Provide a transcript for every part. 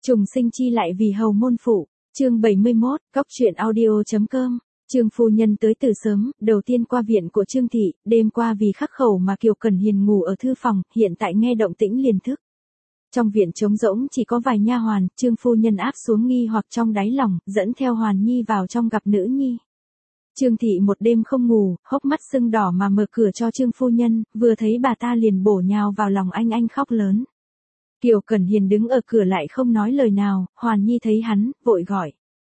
Trùng sinh chi lại vì hầu môn phụ, chương 71, góc truyện audio.com. Trương phu nhân tới từ sớm, đầu tiên qua viện của Trương thị, đêm qua vì khắc khẩu mà Kiều Cần Hiền ngủ ở thư phòng, hiện tại nghe động tĩnh liền thức. Trong viện trống rỗng chỉ có vài nha hoàn, Trương phu nhân áp xuống nghi hoặc trong đáy lòng, dẫn theo Hoàn Nhi vào trong gặp nữ nhi. Trương thị một đêm không ngủ, hốc mắt sưng đỏ mà mở cửa cho Trương phu nhân, vừa thấy bà ta liền bổ nhào vào lòng anh khóc lớn. Kiều Cần Hiền đứng ở cửa lại không nói lời nào, Hoàn Nhi thấy hắn, vội gọi.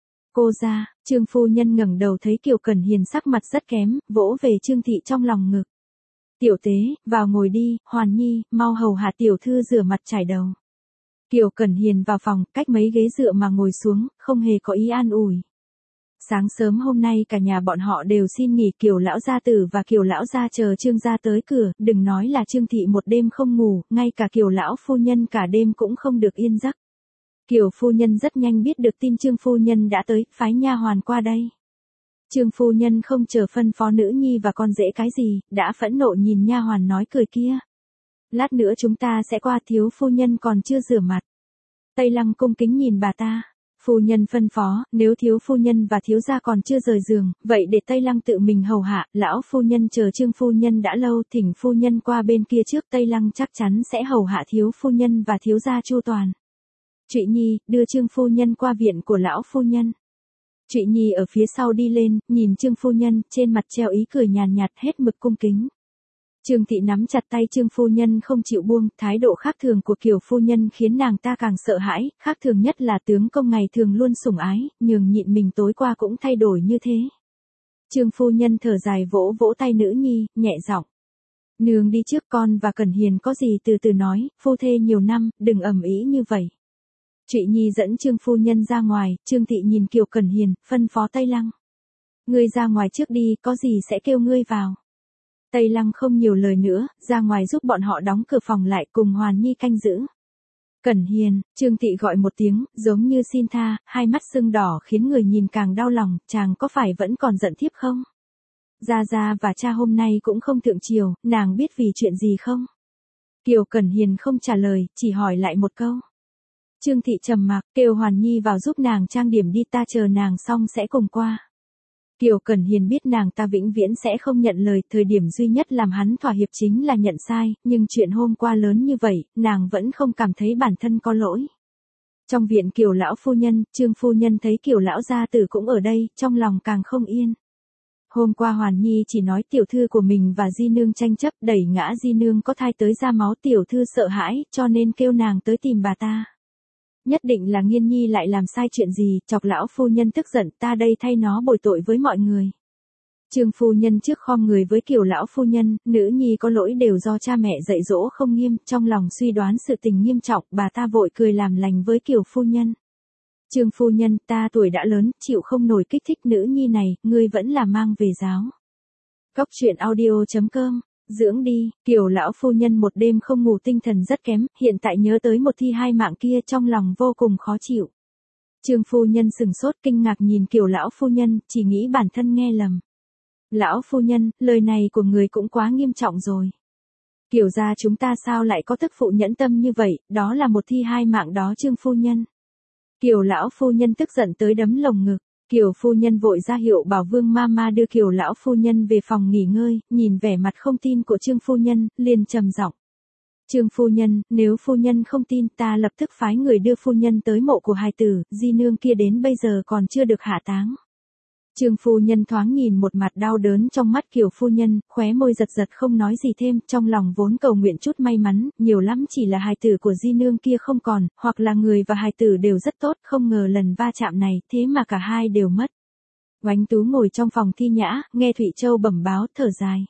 Cô ra, Trương phu nhân ngẩng đầu thấy Kiều Cần Hiền sắc mặt rất kém, vỗ về Trương thị trong lòng ngực. Tiểu tế, vào ngồi đi, Hoàn Nhi, mau hầu hạ tiểu thư rửa mặt chải đầu. Kiều Cần Hiền vào phòng, cách mấy ghế dựa mà ngồi xuống, không hề có ý an ủi. Sáng sớm hôm nay cả nhà bọn họ đều xin nghỉ, Kiều lão gia tử và Kiều lão gia chờ Trương gia tới cửa, đừng nói là Trương thị một đêm không ngủ, ngay cả Kiều lão phu nhân cả đêm cũng không được yên giấc. Kiều phu nhân rất nhanh biết được tin Trương phu nhân đã tới, phái nha hoàn qua đây. Trương phu nhân không chờ phân phó nữ nhi và con rể cái gì, đã phẫn nộ nhìn nha hoàn nói cười kia. Lát nữa chúng ta sẽ qua, thiếu phu nhân còn chưa rửa mặt. Tây Lăng cung kính nhìn bà ta. Phu nhân phân phó, nếu thiếu phu nhân và thiếu gia còn chưa rời giường, vậy để Tây Lăng tự mình hầu hạ, lão phu nhân chờ Trương phu nhân đã lâu, thỉnh phu nhân qua bên kia trước, Tây Lăng chắc chắn sẽ hầu hạ thiếu phu nhân và thiếu gia chu toàn. Trụy Nhi, đưa Trương phu nhân qua viện của lão phu nhân. Trụy Nhi ở phía sau đi lên, nhìn Trương phu nhân, trên mặt treo ý cười nhàn nhạt hết mực cung kính. Trương thị nắm chặt tay Trương phu nhân không chịu buông, thái độ khác thường của Kiều phu nhân khiến nàng ta càng sợ hãi, khác thường nhất là tướng công ngày thường luôn sủng ái, nhường nhịn mình tối qua cũng thay đổi như thế. Trương phu nhân thở dài vỗ vỗ tay nữ nhi, nhẹ giọng. Nương đi trước, con và Cần Hiền có gì từ từ nói, phu thê nhiều năm, đừng ầm ĩ như vậy. Trụy Nhi dẫn Trương phu nhân ra ngoài, Trương thị nhìn Kiều Cần Hiền, phân phó Tây Lăng. Ngươi ra ngoài trước đi, có gì sẽ kêu ngươi vào. Tây Lăng không nhiều lời nữa, ra ngoài giúp bọn họ đóng cửa phòng lại, cùng Hoàn Nhi canh giữ. Cần Hiền, Trương thị gọi một tiếng, giống như xin tha, hai mắt sưng đỏ khiến người nhìn càng đau lòng, chàng có phải vẫn còn giận thiếp không? Gia Gia và cha hôm nay cũng không thượng triều, nàng biết vì chuyện gì không? Kiều Cần Hiền không trả lời, chỉ hỏi lại một câu. Trương thị trầm mặc, kêu Hoàn Nhi vào giúp nàng trang điểm đi, ta chờ nàng xong sẽ cùng qua. Kiều Cần Hiền biết nàng ta vĩnh viễn sẽ không nhận lời, thời điểm duy nhất làm hắn thỏa hiệp chính là nhận sai, nhưng chuyện hôm qua lớn như vậy, nàng vẫn không cảm thấy bản thân có lỗi. Trong viện Kiều lão phu nhân, Trương phu nhân thấy Kiều lão gia tử cũng ở đây, trong lòng càng không yên. Hôm qua Hoàn Nhi chỉ nói tiểu thư của mình và Di nương tranh chấp, đẩy ngã Di nương có thai tới ra máu, tiểu thư sợ hãi, cho nên kêu nàng tới tìm bà ta. Nhất định là Nghiên Nhi lại làm sai chuyện gì, chọc lão phu nhân tức giận, ta đây thay nó bồi tội với mọi người. Trương phu nhân trước khom người với Kiều lão phu nhân, nữ nhi có lỗi đều do cha mẹ dạy dỗ không nghiêm, trong lòng suy đoán sự tình nghiêm trọng, bà ta vội cười làm lành với Kiều phu nhân. Trương phu nhân, ta tuổi đã lớn, chịu không nổi kích thích nữ nhi này, ngươi vẫn là mang về giáo. Góc truyện audio.com. Dưỡng đi, Kiều lão phu nhân một đêm không ngủ, tinh thần rất kém, hiện tại nhớ tới một thi hai mạng kia trong lòng vô cùng khó chịu. Trương phu nhân sừng sốt kinh ngạc nhìn Kiều lão phu nhân, chỉ nghĩ bản thân nghe lầm. Lão phu nhân, lời này của người cũng quá nghiêm trọng rồi. Kiều gia chúng ta sao lại có tức phụ nhẫn tâm như vậy, đó là một thi hai mạng đó Trương phu nhân. Kiều lão phu nhân tức giận tới đấm lồng ngực. Kiều phu nhân vội ra hiệu bảo Vương Mama đưa Kiều lão phu nhân về phòng nghỉ ngơi, nhìn vẻ mặt không tin của Trương phu nhân, liền trầm giọng. Trương phu nhân, nếu phu nhân không tin, ta lập tức phái người đưa phu nhân tới mộ của hài tử, Di nương kia đến bây giờ còn chưa được hạ táng. Trương phu nhân thoáng nhìn một mặt đau đớn trong mắt Kiều phu nhân, khóe môi giật giật không nói gì thêm, trong lòng vốn cầu nguyện chút may mắn, nhiều lắm chỉ là hài tử của Di nương kia không còn, hoặc là người và hài tử đều rất tốt, không ngờ lần va chạm này, thế mà cả hai đều mất. Oánh Tú ngồi trong phòng Thi Nhã, nghe Thụy Châu bẩm báo, thở dài.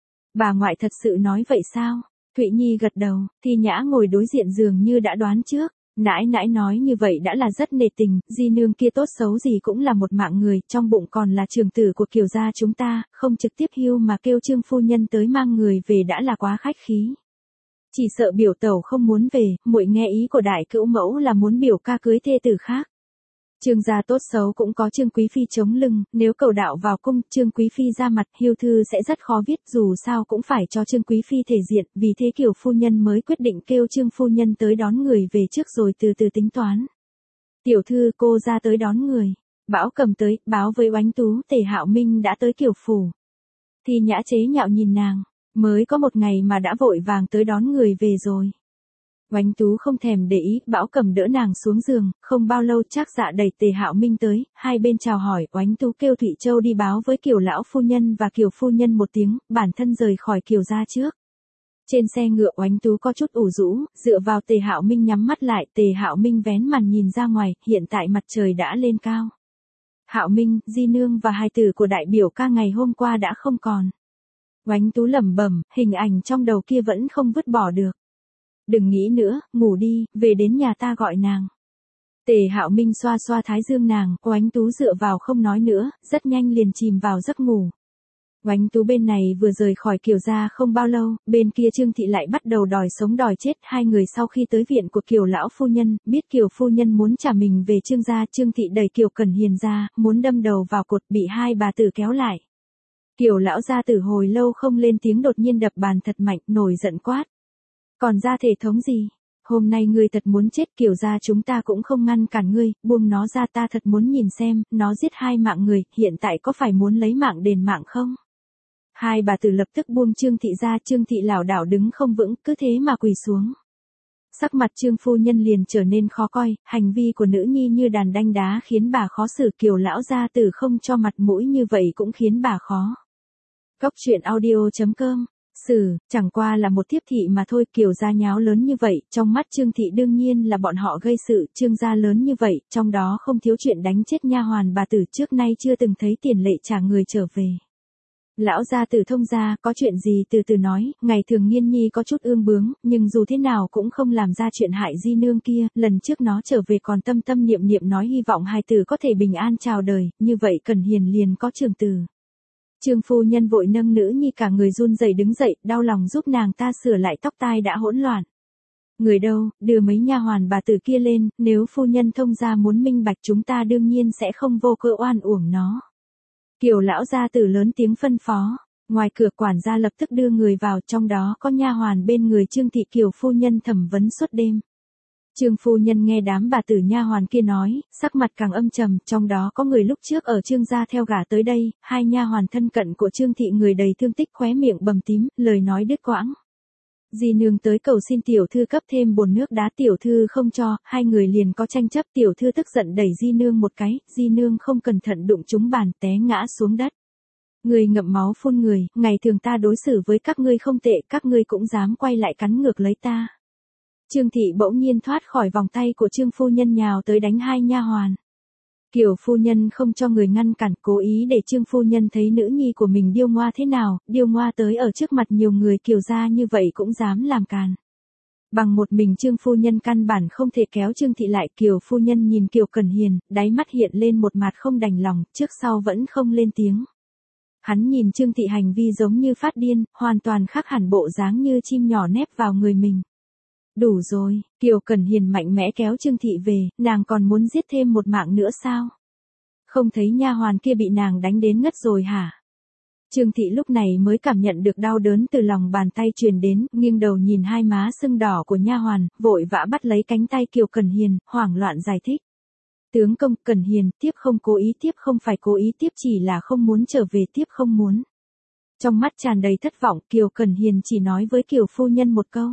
Bà ngoại thật sự nói vậy sao? Thụy Nhi gật đầu, Thi Nhã ngồi đối diện dường như đã đoán trước. Nãi nãi nói như vậy đã là rất nề tình, Di nương kia tốt xấu gì cũng là một mạng người, trong bụng còn là trưởng tử của Kiều gia chúng ta, không trực tiếp hưu mà kêu Trương phu nhân tới mang người về đã là quá khách khí. Chỉ sợ biểu tẩu không muốn về, muội nghe ý của đại cữu mẫu là muốn biểu ca cưới thê tử khác. Trương gia tốt xấu cũng có Trương quý phi chống lưng, nếu cầu đạo vào cung, Trương quý phi ra mặt, hiêu thư sẽ rất khó viết, dù sao cũng phải cho Trương quý phi thể diện, vì thế Kiều phu nhân mới quyết định kêu Trương phu nhân tới đón người về trước rồi từ từ tính toán. Tiểu thư cô ra tới đón người. Bão Cầm tới, báo với Oánh Tú Tề Hạo Minh đã tới Kiều phủ. Thi Nhã chế nhạo nhìn nàng, mới có một ngày mà đã vội vàng tới đón người về rồi. Oánh Tú không thèm để ý, Bão Cầm đỡ nàng xuống giường, không bao lâu Trác Dạ đẩy Tề Hạo Minh tới, hai bên chào hỏi, Oánh Tú kêu Thụy Châu đi báo với Kiều lão phu nhân và Kiều phu nhân một tiếng, bản thân rời khỏi Kiều gia trước. Trên xe ngựa Oánh Tú có chút ủ rũ, dựa vào Tề Hạo Minh nhắm mắt lại, Tề Hạo Minh vén màn nhìn ra ngoài, hiện tại mặt trời đã lên cao. Hạo Minh, Di nương và hài tử của đại biểu ca ngày hôm qua đã không còn. Oánh Tú lẩm bẩm, hình ảnh trong đầu kia vẫn không vứt bỏ được. Đừng nghĩ nữa, ngủ đi, về đến nhà ta gọi nàng. Tề Hạo Minh xoa xoa thái dương nàng, Oánh Tú dựa vào không nói nữa, rất nhanh liền chìm vào giấc ngủ. Oánh Tú bên này vừa rời khỏi Kiều gia không bao lâu, bên kia Trương Thị lại bắt đầu đòi sống đòi chết. Hai người sau khi tới viện của Kiều lão phu nhân, biết Kiều phu nhân muốn trả mình về Trương gia, Trương Thị đẩy Kiều Cẩn Hiền ra, muốn đâm đầu vào cột, bị hai bà tử kéo lại. Kiều lão gia tử hồi lâu không lên tiếng đột nhiên đập bàn thật mạnh, nổi giận quát. Còn ra thể thống gì? Hôm nay ngươi thật muốn chết, Kiều gia chúng ta cũng không ngăn cản ngươi, buông nó ra, ta thật muốn nhìn xem, nó giết hai mạng người, hiện tại có phải muốn lấy mạng đền mạng không? Hai bà tử lập tức buông Trương Thị ra, Trương Thị lảo đảo đứng không vững, cứ thế mà quỳ xuống. Sắc mặt Trương phu nhân liền trở nên khó coi, hành vi của nữ nhi như đàn đanh đá khiến bà khó xử, Kiều lão gia tử không cho mặt mũi như vậy cũng khiến bà khó. Góc truyện audio.com chẳng qua là một thiếp thị mà thôi, Kiều gia nháo lớn như vậy, trong mắt Trương Thị đương nhiên là bọn họ gây sự, Trương gia lớn như vậy, trong đó không thiếu chuyện đánh chết nha hoàn bà tử, trước nay chưa từng thấy tiền lệ trả người trở về. Lão gia tử thông gia, có chuyện gì từ từ nói, ngày thường Nghiên Nhi có chút ương bướng, nhưng dù thế nào cũng không làm ra chuyện hại Di nương kia, lần trước nó trở về còn tâm tâm niệm niệm nói hy vọng hài tử có thể bình an chào đời, như vậy Cẩn Hiền liền có trường tử. Trương phu nhân vội nâng nữ nhi cả người run rẩy đứng dậy, đau lòng giúp nàng ta sửa lại tóc tai đã hỗn loạn. Người đâu, đưa mấy nha hoàn bà tử kia lên, nếu phu nhân thông gia muốn minh bạch chúng ta đương nhiên sẽ không vô cớ oan uổng nó. Kiều lão gia tử lớn tiếng phân phó, ngoài cửa quản gia lập tức đưa người vào, trong đó có nha hoàn bên người Trương Thị. Kiều phu nhân thẩm vấn suốt đêm. Trương phu nhân nghe đám bà tử nha hoàn kia nói, sắc mặt càng âm trầm, trong đó có người lúc trước ở Trương gia theo gả tới đây, hai nha hoàn thân cận của Trương Thị người đầy thương tích, khóe miệng bầm tím, lời nói đứt quãng. Di nương tới cầu xin tiểu thư cấp thêm bồn nước đá, tiểu thư không cho, hai người liền có tranh chấp, tiểu thư tức giận đẩy Di nương một cái, Di nương không cẩn thận đụng trúng bàn, té ngã xuống đất. Người ngậm máu phun người, ngày thường ta đối xử với các ngươi không tệ, các ngươi cũng dám quay lại cắn ngược lấy ta. Trương Thị bỗng nhiên thoát khỏi vòng tay của Trương phu nhân nhào tới đánh hai nha hoàn. Kiều phu nhân không cho người ngăn cản, cố ý để Trương phu nhân thấy nữ nhi của mình điêu ngoa thế nào, điêu ngoa tới ở trước mặt nhiều người Kiều gia như vậy cũng dám làm càn. Bằng một mình Trương phu nhân căn bản không thể kéo Trương Thị lại, Kiều phu nhân nhìn Kiều Cẩn Hiền, đáy mắt hiện lên một mặt không đành lòng, trước sau vẫn không lên tiếng. Hắn nhìn Trương Thị hành vi giống như phát điên, hoàn toàn khác hẳn bộ dáng như chim nhỏ nép vào người mình. Đủ rồi, Kiều Cẩn Hiền mạnh mẽ kéo Trương Thị về, nàng còn muốn giết thêm một mạng nữa sao? Không thấy nha hoàn kia bị nàng đánh đến ngất rồi hả? Trương Thị lúc này mới cảm nhận được đau đớn từ lòng bàn tay truyền đến, nghiêng đầu nhìn hai má sưng đỏ của nha hoàn, vội vã bắt lấy cánh tay Kiều Cẩn Hiền, hoảng loạn giải thích. Tướng công, Cẩn Hiền, tiếp không cố ý, tiếp không phải cố ý, tiếp chỉ là không muốn trở về, tiếp không muốn. Trong mắt tràn đầy thất vọng, Kiều Cẩn Hiền chỉ nói với Kiều phu nhân một câu.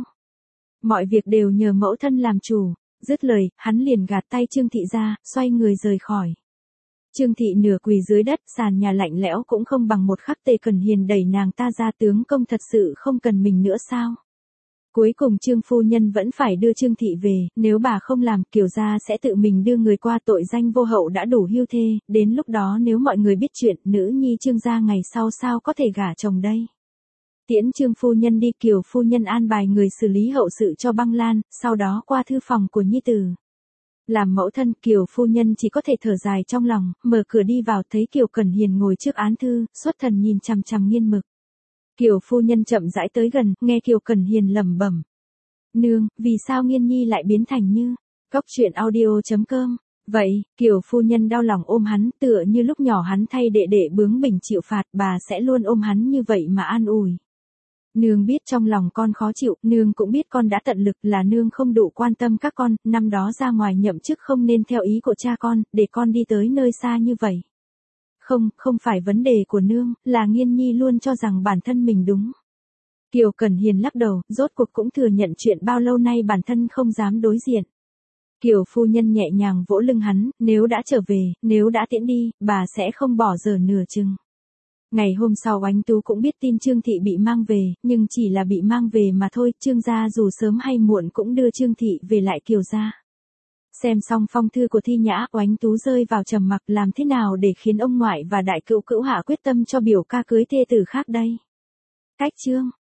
Mọi việc đều nhờ mẫu thân làm chủ, dứt lời, hắn liền gạt tay Trương Thị ra, xoay người rời khỏi. Trương Thị nửa quỳ dưới đất, sàn nhà lạnh lẽo cũng không bằng một khắc. Tề Cẩn Hiền đẩy nàng ta ra, tướng công thật sự không cần mình nữa sao? Cuối cùng Trương phu nhân vẫn phải đưa Trương Thị về, nếu bà không làm, Kiều gia sẽ tự mình đưa người qua, tội danh vô hậu đã đủ hưu thê, đến lúc đó nếu mọi người biết chuyện, nữ nhi Trương gia ngày sau sao có thể gả chồng đây? Tiễn Trương phu nhân đi, Kiều phu nhân an bài người xử lý hậu sự cho Băng Lan, sau đó qua thư phòng của nhi tử. Làm mẫu thân, Kiều phu nhân chỉ có thể thở dài trong lòng, mở cửa đi vào thấy Kiều Cẩn Hiền ngồi trước án thư, xuất thần nhìn chằm chằm Nghiên Mực. Kiều phu nhân chậm rãi tới gần, nghe Kiều Cẩn Hiền lẩm bẩm. Nương, vì sao Nghiên Nhi lại biến thành như? Góc truyện audio.com. Vậy, Kiều phu nhân đau lòng ôm hắn, tựa như lúc nhỏ hắn thay đệ đệ bướng bỉnh chịu phạt, bà sẽ luôn ôm hắn như vậy mà an ủi. Nương biết trong lòng con khó chịu, nương cũng biết con đã tận lực, là nương không đủ quan tâm các con, năm đó ra ngoài nhậm chức không nên theo ý của cha con, để con đi tới nơi xa như vậy. Không, không phải vấn đề của nương, là Nghiên Nhi luôn cho rằng bản thân mình đúng. Kiều Cẩn Hiền lắc đầu, rốt cuộc cũng thừa nhận chuyện bao lâu nay bản thân không dám đối diện. Kiều phu nhân nhẹ nhàng vỗ lưng hắn, nếu đã trở về, nếu đã tiễn đi, bà sẽ không bỏ giờ nửa chừng. Ngày hôm sau Oánh Tú cũng biết tin Trương Thị bị mang về, nhưng chỉ là bị mang về mà thôi, Trương gia dù sớm hay muộn cũng đưa Trương Thị về lại Kiều gia. Xem xong phong thư của Thi Nhã, Oánh Tú rơi vào trầm mặc, làm thế nào để khiến ông ngoại và đại cữu cữu hạ quyết tâm cho biểu ca cưới thê tử khác đây. Cách chương